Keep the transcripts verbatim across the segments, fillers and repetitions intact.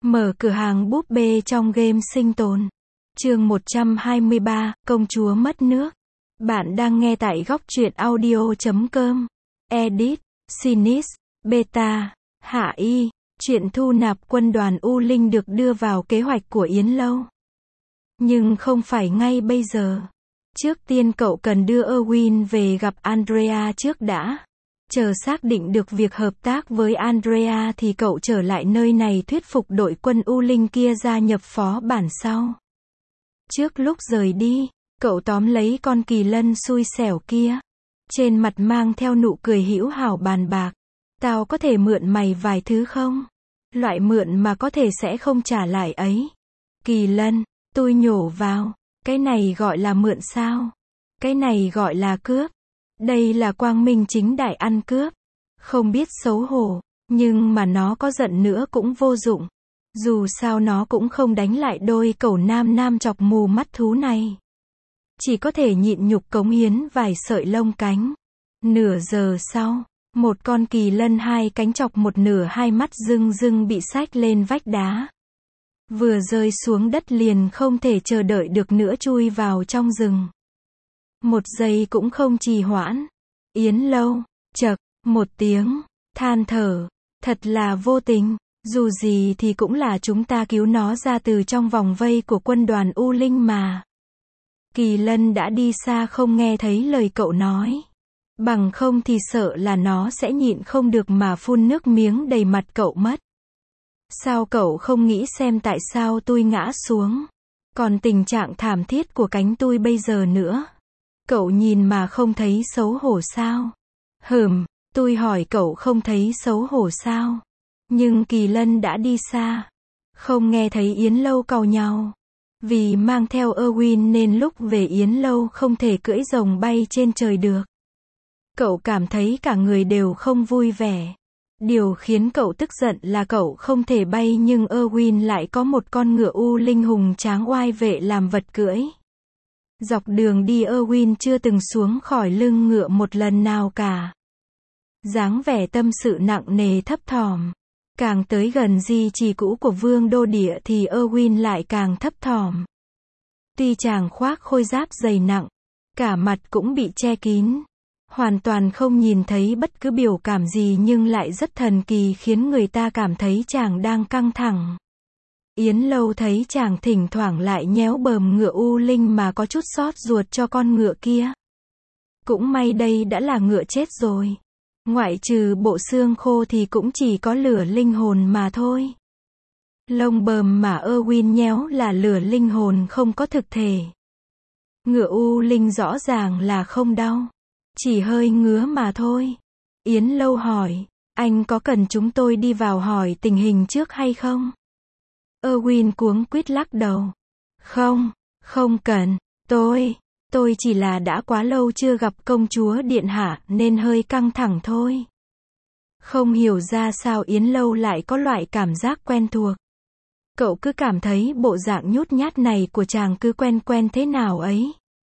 Mở cửa hàng búp bê trong game sinh tồn. Chương một trăm hai mươi ba, công chúa mất nước. Bạn đang nghe tại góc truyện audio chấm com. Edit, Sinis, Beta, Hạ Y. Chuyện thu nạp quân đoàn U Linh được đưa vào kế hoạch của Yến Lâu. Nhưng không phải ngay bây giờ. Trước tiên cậu cần đưa Erwin về gặp Andrea trước đã. Chờ xác định được việc hợp tác với Andrea thì cậu trở lại nơi này thuyết phục đội quân U Linh kia gia nhập phó bản sau. Trước lúc rời đi, cậu tóm lấy con kỳ lân xui xẻo kia. Trên mặt mang theo nụ cười hữu hảo bàn bạc. Tao có thể mượn mày vài thứ không? Loại mượn mà có thể sẽ không trả lại ấy. Kỳ lân, tôi nhổ vào. Cái này gọi là mượn sao? Cái này gọi là cướp. Đây là quang minh chính đại ăn cướp. Không biết xấu hổ, nhưng mà nó có giận nữa cũng vô dụng. Dù sao nó cũng không đánh lại đôi cẩu nam nam chọc mù mắt thú này. Chỉ có thể nhịn nhục cống hiến vài sợi lông cánh. Nửa giờ sau, một con kỳ lân hai cánh chọc một nửa hai mắt rưng rưng bị xách lên vách đá. Vừa rơi xuống đất liền không thể chờ đợi được nữa chui vào trong rừng. Một giây cũng không trì hoãn. Yến Lâu, chậc, một tiếng, than thở, thật là vô tình, dù gì thì cũng là chúng ta cứu nó ra từ trong vòng vây của quân đoàn U Linh mà. Kỳ lân đã đi xa không nghe thấy lời cậu nói. Bằng không thì sợ là nó sẽ nhịn không được mà phun nước miếng đầy mặt cậu mất. Sao cậu không nghĩ xem tại sao tôi ngã xuống? Còn tình trạng thảm thiết của cánh tôi bây giờ nữa. Cậu nhìn mà không thấy xấu hổ sao? Hừm, tôi hỏi cậu không thấy xấu hổ sao? Nhưng kỳ lân đã đi xa. Không nghe thấy Yến Lâu càu nhau. Vì mang theo Erwin nên lúc về Yến Lâu không thể cưỡi rồng bay trên trời được. Cậu cảm thấy cả người đều không vui vẻ. Điều khiến cậu tức giận là cậu không thể bay nhưng Erwin lại có một con ngựa U Linh hùng tráng oai vệ làm vật cưỡi. Dọc đường đi Erwin chưa từng xuống khỏi lưng ngựa một lần nào cả. Dáng vẻ tâm sự nặng nề thấp thỏm. Càng tới gần di trì cũ của vương đô địa thì Erwin lại càng thấp thỏm. Tuy chàng khoác khôi giáp dày nặng, cả mặt cũng bị che kín. Hoàn toàn không nhìn thấy bất cứ biểu cảm gì nhưng lại rất thần kỳ khiến người ta cảm thấy chàng đang căng thẳng. Yến Lâu thấy chàng thỉnh thoảng lại nhéo bờm ngựa U Linh mà có chút xót ruột cho con ngựa kia. Cũng may đây đã là ngựa chết rồi. Ngoại trừ bộ xương khô thì cũng chỉ có lửa linh hồn mà thôi. Lông bờm mà Erwin nhéo là lửa linh hồn không có thực thể. Ngựa U Linh rõ ràng là không đau. Chỉ hơi ngứa mà thôi. Yến Lâu hỏi, anh có cần chúng tôi đi vào hỏi tình hình trước hay không? Erwin cuống quýt lắc đầu. Không, không cần, tôi, tôi chỉ là đã quá lâu chưa gặp công chúa điện hạ nên hơi căng thẳng thôi. Không hiểu ra sao Yến Lâu lại có loại cảm giác quen thuộc. Cậu cứ cảm thấy bộ dạng nhút nhát này của chàng cứ quen quen thế nào ấy.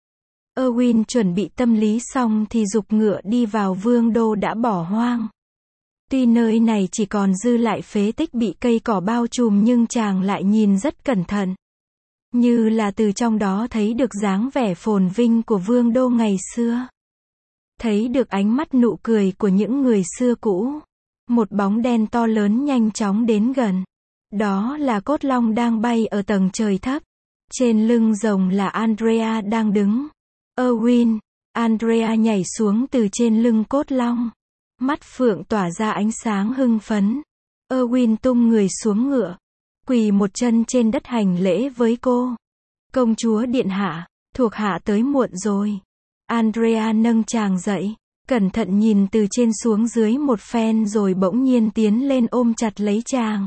Erwin chuẩn bị tâm lý xong thì giục ngựa đi vào vương đô đã bỏ hoang. Tuy nơi này chỉ còn dư lại phế tích bị cây cỏ bao trùm nhưng chàng lại nhìn rất cẩn thận. Như là từ trong đó thấy được dáng vẻ phồn vinh của vương đô ngày xưa. Thấy được ánh mắt nụ cười của những người xưa cũ. Một bóng đen to lớn nhanh chóng đến gần. Đó là cốt long đang bay ở tầng trời thấp. Trên lưng rồng là Andrea đang đứng. Erwin, Andrea nhảy xuống từ trên lưng cốt long. Mắt phượng tỏa ra ánh sáng hưng phấn. Erwin tung người xuống ngựa. Quỳ một chân trên đất hành lễ với cô. Công chúa điện hạ, thuộc hạ tới muộn rồi. Andrea nâng chàng dậy. Cẩn thận nhìn từ trên xuống dưới một phen rồi bỗng nhiên tiến lên ôm chặt lấy chàng.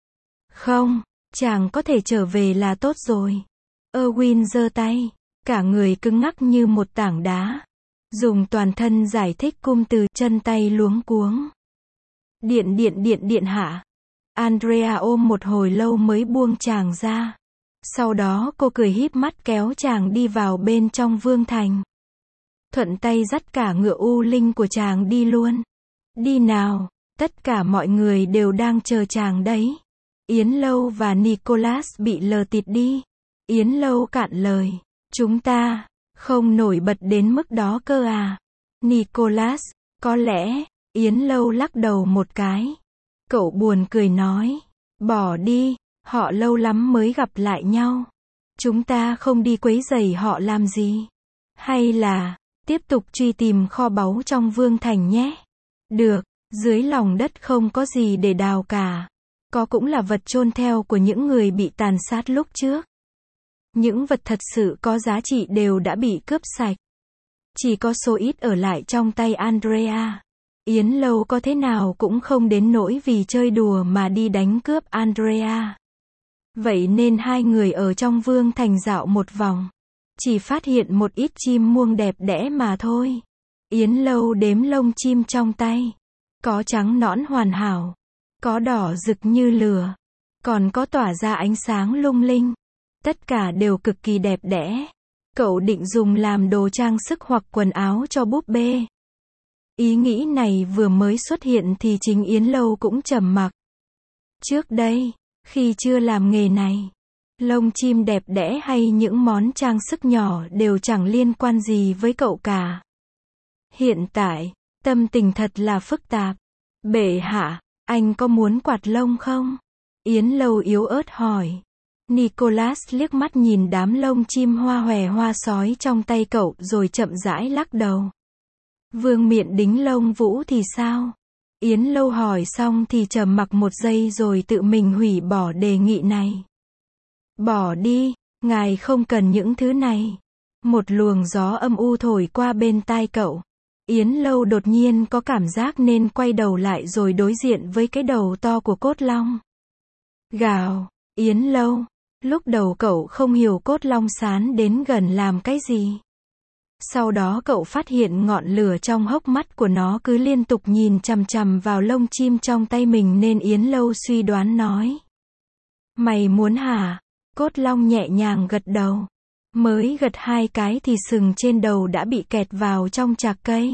Không, chàng có thể trở về là tốt rồi. Erwin giơ tay. Cả người cứng ngắc như một tảng đá. Dùng toàn thân giải thích cung từ chân tay luống cuống. Điện điện điện điện hạ. Andrea ôm một hồi lâu mới buông chàng ra. Sau đó cô cười híp mắt kéo chàng đi vào bên trong vương thành. Thuận tay dắt cả ngựa U Linh của chàng đi luôn. Đi nào, tất cả mọi người đều đang chờ chàng đấy. Yến Lâu và Nicholas bị lờ tịt đi. Yến Lâu cạn lời. Chúng ta không nổi bật đến mức đó cơ à? Nicholas, có lẽ. Yến Lâu lắc đầu một cái. Cậu buồn cười nói. Bỏ đi, họ lâu lắm mới gặp lại nhau. Chúng ta không đi quấy rầy họ làm gì. Hay là, tiếp tục truy tìm kho báu trong Vương Thành nhé. Được, dưới lòng đất không có gì để đào cả. Có cũng là vật chôn theo của những người bị tàn sát lúc trước. Những vật thật sự có giá trị đều đã bị cướp sạch. Chỉ có số ít ở lại trong tay Andrea. Yến Lâu có thế nào cũng không đến nỗi vì chơi đùa mà đi đánh cướp Andrea. Vậy nên hai người ở trong Vương Thành dạo một vòng. Chỉ phát hiện một ít chim muông đẹp đẽ mà thôi. Yến Lâu đếm lông chim trong tay. Có trắng nõn hoàn hảo. Có đỏ rực như lửa. Còn có tỏa ra ánh sáng lung linh. Tất cả đều cực kỳ đẹp đẽ. Cậu định dùng làm đồ trang sức hoặc quần áo cho búp bê. Ý nghĩ này vừa mới xuất hiện thì chính Yến Lâu cũng trầm mặc. Trước đây, khi chưa làm nghề này, lông chim đẹp đẽ hay những món trang sức nhỏ đều chẳng liên quan gì với cậu cả. Hiện tại, tâm tình thật là phức tạp. Bệ hạ, anh có muốn quạt lông không? Yến Lâu yếu ớt hỏi. Nicholas liếc mắt nhìn đám lông chim hoa hòe hoa sói trong tay cậu rồi chậm rãi lắc đầu. Vương miện đính lông vũ thì sao? Yến Lâu hỏi xong thì trầm mặc một giây rồi tự mình hủy bỏ đề nghị này. Bỏ đi, ngài không cần những thứ này. Một luồng gió âm u thổi qua bên tai cậu. Yến Lâu đột nhiên có cảm giác nên quay đầu lại rồi đối diện với cái đầu to của cốt long. Gào, Yến Lâu. Lúc đầu cậu không hiểu cốt long sán đến gần làm cái gì. Sau đó cậu phát hiện ngọn lửa trong hốc mắt của nó cứ liên tục nhìn chằm chằm vào lông chim trong tay mình nên Yến Lâu suy đoán nói. Mày muốn hả? Cốt long nhẹ nhàng gật đầu. Mới gật hai cái thì sừng trên đầu đã bị kẹt vào trong chạc cây.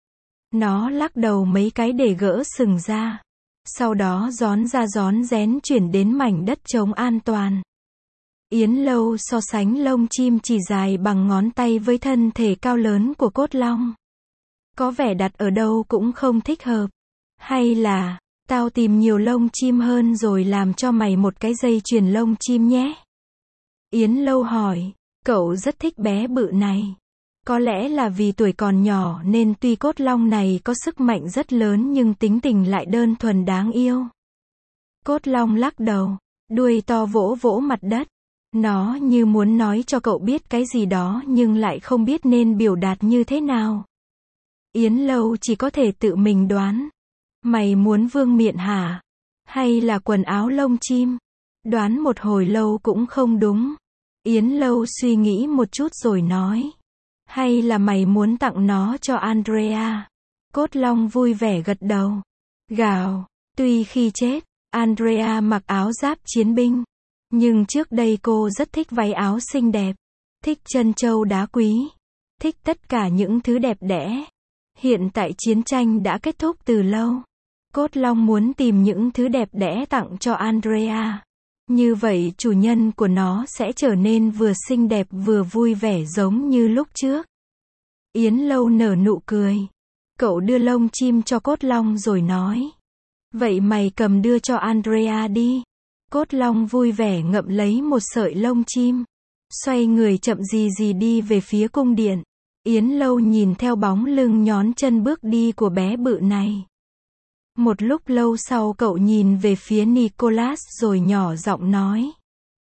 Nó lắc đầu mấy cái để gỡ sừng ra. Sau đó rón ra rón rén chuyển đến mảnh đất trống an toàn. Yến Lâu so sánh lông chim chỉ dài bằng ngón tay với thân thể cao lớn của cốt long. Có vẻ đặt ở đâu cũng không thích hợp. Hay là, tao tìm nhiều lông chim hơn rồi làm cho mày một cái dây chuyền lông chim nhé. Yến Lâu hỏi, cậu rất thích bé bự này. Có lẽ là vì tuổi còn nhỏ nên tuy cốt long này có sức mạnh rất lớn nhưng tính tình lại đơn thuần đáng yêu. Cốt long lắc đầu, đuôi to vỗ vỗ mặt đất. Nó như muốn nói cho cậu biết cái gì đó nhưng lại không biết nên biểu đạt như thế nào. Yến Lâu chỉ có thể tự mình đoán. Mày muốn vương miện hả? Hay là quần áo lông chim? Đoán một hồi lâu cũng không đúng. Yến Lâu suy nghĩ một chút rồi nói. Hay là mày muốn tặng nó cho Andrea? Cốt long vui vẻ gật đầu. Gào, tuy khi chết, Andrea mặc áo giáp chiến binh. Nhưng trước đây cô rất thích váy áo xinh đẹp. Thích trân châu đá quý. Thích tất cả những thứ đẹp đẽ. Hiện tại chiến tranh đã kết thúc từ lâu. Cốt long muốn tìm những thứ đẹp đẽ tặng cho Andrea. Như vậy chủ nhân của nó sẽ trở nên vừa xinh đẹp vừa vui vẻ giống như lúc trước. Yến Lâu nở nụ cười. Cậu đưa lông chim cho cốt long rồi nói. Vậy mày cầm đưa cho Andrea đi. Cốt long vui vẻ ngậm lấy một sợi lông chim. Xoay người chậm gì gì đi về phía cung điện. Yến Lâu nhìn theo bóng lưng nhón chân bước đi của bé bự này. Một lúc lâu sau cậu nhìn về phía Nicholas rồi nhỏ giọng nói.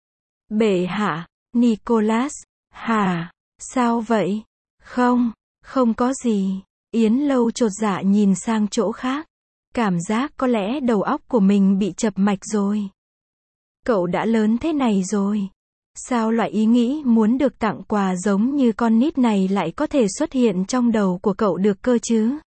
Bệ hạ, Nicholas, hả? Sao vậy? Không, không có gì. Yến Lâu chột dạ nhìn sang chỗ khác. Cảm giác có lẽ đầu óc của mình bị chập mạch rồi. Cậu đã lớn thế này rồi. Sao loại ý nghĩ muốn được tặng quà giống như con nít này lại có thể xuất hiện trong đầu của cậu được cơ chứ?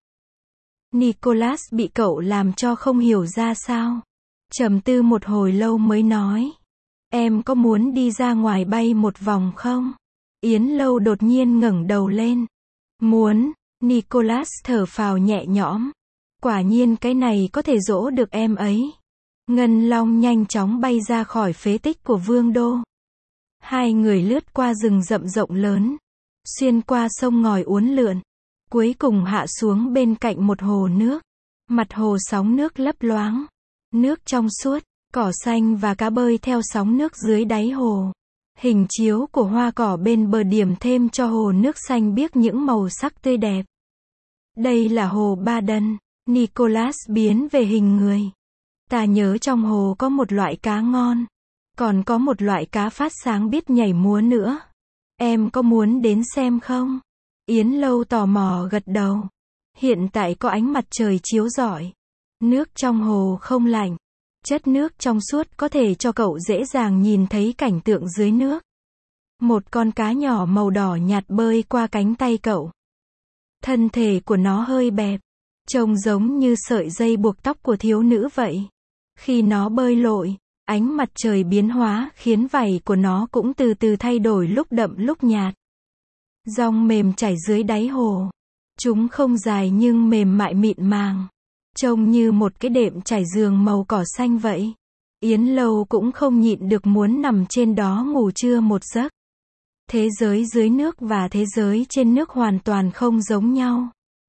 Nicholas bị cậu làm cho không hiểu ra sao. Trầm tư một hồi lâu mới nói. Em có muốn đi ra ngoài bay một vòng không? Yến Lâu đột nhiên ngẩng đầu lên. Muốn. Nicholas thở phào nhẹ nhõm. Quả nhiên cái này có thể dỗ được em ấy. Ngân long nhanh chóng bay ra khỏi phế tích của vương đô. Hai người lướt qua rừng rậm rộng lớn, xuyên qua sông ngòi uốn lượn, cuối cùng hạ xuống bên cạnh một hồ nước. Mặt hồ sóng nước lấp loáng, nước trong suốt, cỏ xanh và cá bơi theo sóng nước dưới đáy hồ. Hình chiếu của hoa cỏ bên bờ điểm thêm cho hồ nước xanh biếc những màu sắc tươi đẹp. Đây là hồ Baden. Nicholas biến về hình người. Ta nhớ trong hồ có một loại cá ngon. Còn có một loại cá phát sáng biết nhảy múa nữa. Em có muốn đến xem không? Yến Lâu tò mò gật đầu. Hiện tại có ánh mặt trời chiếu rọi. Nước trong hồ không lạnh. Chất nước trong suốt có thể cho cậu dễ dàng nhìn thấy cảnh tượng dưới nước. Một con cá nhỏ màu đỏ nhạt bơi qua cánh tay cậu. Thân thể của nó hơi bẹp, trông giống như sợi dây buộc tóc của thiếu nữ vậy. Khi nó bơi lội, ánh mặt trời biến hóa khiến vảy của nó cũng từ từ thay đổi lúc đậm lúc nhạt. Dòng mềm chảy dưới đáy hồ. Chúng không dài nhưng mềm mại mịn màng. Trông như một cái đệm trải giường màu cỏ xanh vậy. Yến Lâu cũng không nhịn được muốn nằm trên đó ngủ trưa một giấc. Thế giới dưới nước và thế giới trên nước hoàn toàn không giống nhau.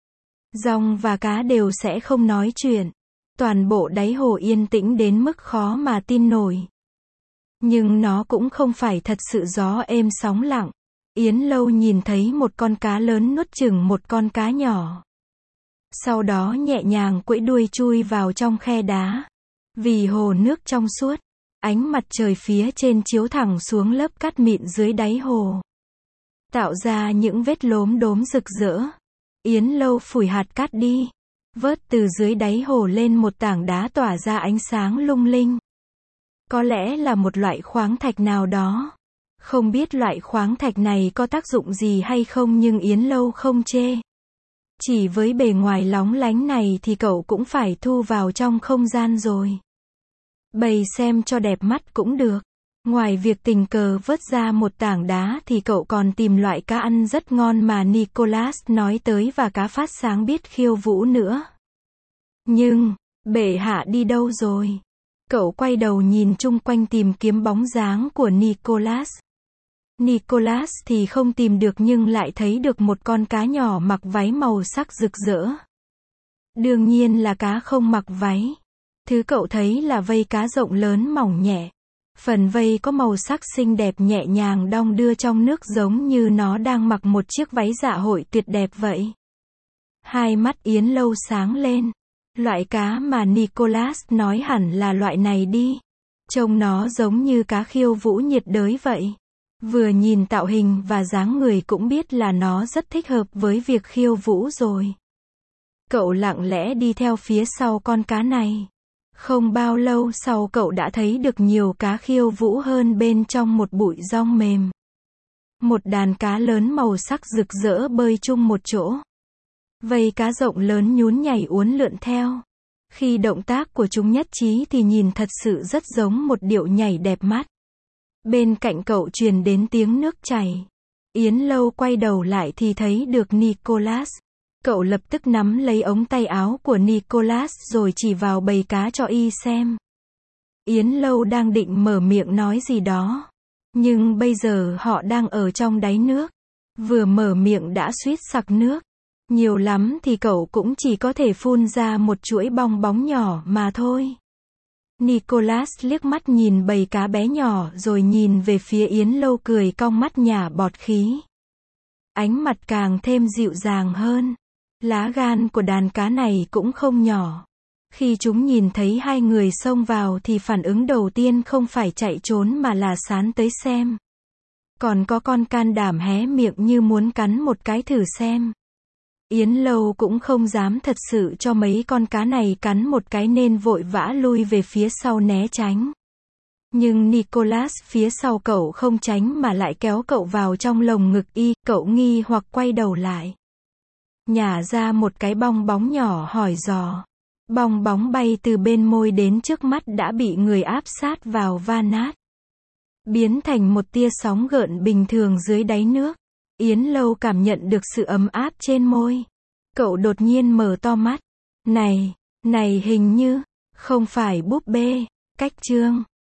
Dòng và cá đều sẽ không nói chuyện. Toàn bộ đáy hồ yên tĩnh đến mức khó mà tin nổi. Nhưng nó cũng không phải thật sự gió êm sóng lặng. Yến Lâu nhìn thấy một con cá lớn nuốt chửng một con cá nhỏ. Sau đó nhẹ nhàng quẫy đuôi chui vào trong khe đá. Vì hồ nước trong suốt, ánh mặt trời phía trên chiếu thẳng xuống lớp cát mịn dưới đáy hồ, tạo ra những vết lốm đốm rực rỡ. Yến Lâu phủi hạt cát đi, vớt từ dưới đáy hồ lên một tảng đá tỏa ra ánh sáng lung linh. Có lẽ là một loại khoáng thạch nào đó. Không biết loại khoáng thạch này có tác dụng gì hay không nhưng Yến Lâu không chê. Chỉ với bề ngoài lóng lánh này thì cậu cũng phải thu vào trong không gian rồi. Bày xem cho đẹp mắt cũng được. Ngoài việc tình cờ vớt ra một tảng đá thì cậu còn tìm loại cá ăn rất ngon mà Nicholas nói tới và cá phát sáng biết khiêu vũ nữa. Nhưng, bệ hạ đi đâu rồi? Cậu quay đầu nhìn chung quanh tìm kiếm bóng dáng của Nicholas. Nicholas thì không tìm được nhưng lại thấy được một con cá nhỏ mặc váy màu sắc rực rỡ. Đương nhiên là cá không mặc váy. Thứ cậu thấy là vây cá rộng lớn mỏng nhẹ. Phần vây có màu sắc xinh đẹp nhẹ nhàng đong đưa trong nước giống như nó đang mặc một chiếc váy dạ hội tuyệt đẹp vậy. Hai mắt Yến Lâu sáng lên. Loại cá mà Nicholas nói hẳn là loại này đi. Trông nó giống như cá khiêu vũ nhiệt đới vậy. Vừa nhìn tạo hình và dáng người cũng biết là nó rất thích hợp với việc khiêu vũ rồi. Cậu lặng lẽ đi theo phía sau con cá này. Không bao lâu sau cậu đã thấy được nhiều cá khiêu vũ hơn bên trong một bụi giong mềm. Một đàn cá lớn màu sắc rực rỡ bơi chung một chỗ. Vây cá rộng lớn nhún nhảy uốn lượn theo. Khi động tác của chúng nhất trí thì nhìn thật sự rất giống một điệu nhảy đẹp mắt. Bên cạnh cậu truyền đến tiếng nước chảy. Yến Lâu quay đầu lại thì thấy được Nicholas. Cậu lập tức nắm lấy ống tay áo của Nicholas rồi chỉ vào bầy cá cho y xem. Yến Lâu đang định mở miệng nói gì đó. Nhưng bây giờ họ đang ở trong đáy nước. Vừa mở miệng đã suýt sặc nước. Nhiều lắm thì cậu cũng chỉ có thể phun ra một chuỗi bong bóng nhỏ mà thôi. Nicholas liếc mắt nhìn bầy cá bé nhỏ rồi nhìn về phía Yến Lâu cười cong mắt nhả bọt khí. Ánh mặt càng thêm dịu dàng hơn. Lá gan của đàn cá này cũng không nhỏ. Khi chúng nhìn thấy hai người xông vào thì phản ứng đầu tiên không phải chạy trốn mà là sán tới xem. Còn có con can đảm hé miệng như muốn cắn một cái thử xem. Yến Lâu cũng không dám thật sự cho mấy con cá này cắn một cái nên vội vã lui về phía sau né tránh. Nhưng Nicholas phía sau cậu không tránh mà lại kéo cậu vào trong lồng ngực y, cậu nghi hoặc quay đầu lại. Nhả ra một cái bong bóng nhỏ hỏi dò. Bong bóng bay từ bên môi đến trước mắt đã bị người áp sát vào va nát. Biến thành một tia sóng gợn bình thường dưới đáy nước. Yến Lâu cảm nhận được sự ấm áp trên môi. Cậu đột nhiên mở to mắt. Này, này hình như, Không phải búp bê. Cách chương.